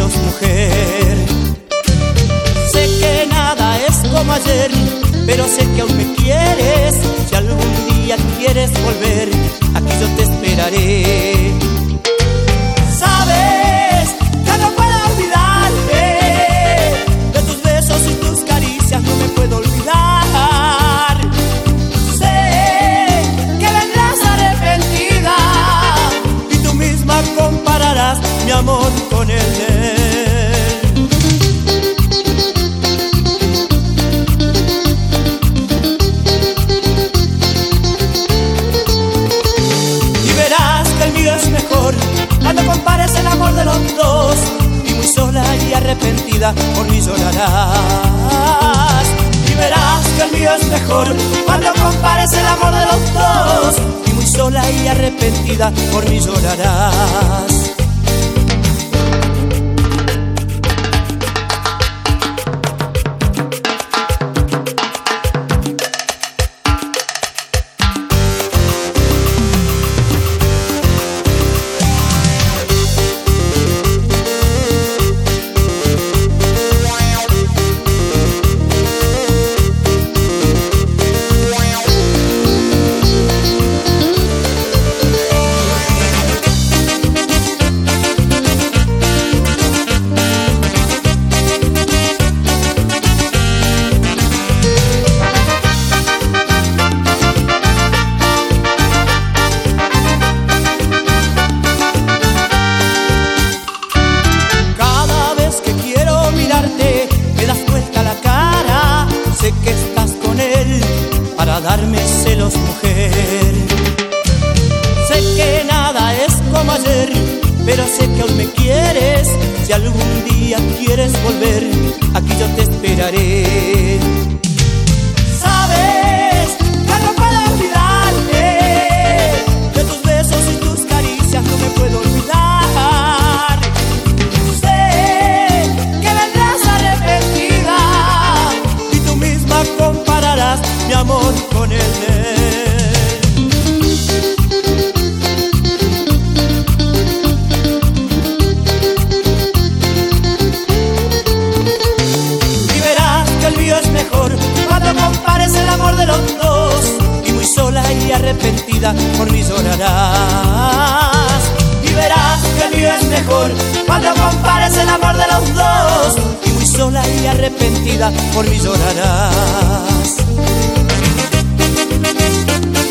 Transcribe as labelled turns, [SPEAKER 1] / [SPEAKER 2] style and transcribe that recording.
[SPEAKER 1] celos, mujer. Sé que nada es como ayer, pero sé que aún me quieres. Si algún día quieres volver, aquí yo te esperaré. Sabes que no puedo olvidarte, de tus besos y tus caricias no me puedo olvidar. Sé que vendrás arrepentida y tú misma compararás mi amor con el de él. Y verás que el mío es mejor cuando compares el amor de los dos, y muy sola y arrepentida por mí llorarás. Y verás que el mío es mejor cuando compares el amor de los dos, y muy sola y arrepentida por mí llorarás. Que estás con él para darme celos, mujer. Sé que nada es como ayer, pero sé que aún me quieres. Si algún día quieres volver, aquí yo te esperaré. Sabes que no puedo olvidarte, de tus besos y tus caricias no me puedo olvidar. Sé que vendrás arrepentida y tú misma compararás mi amor con el de él. Y verás que el mío es mejor cuando compares el amor de los dos, y muy sola y arrepentida por mí llorarás. Y verás que el mío es mejor cuando compares el amor de los dos, y muy sola y arrepentida por mí llorarás.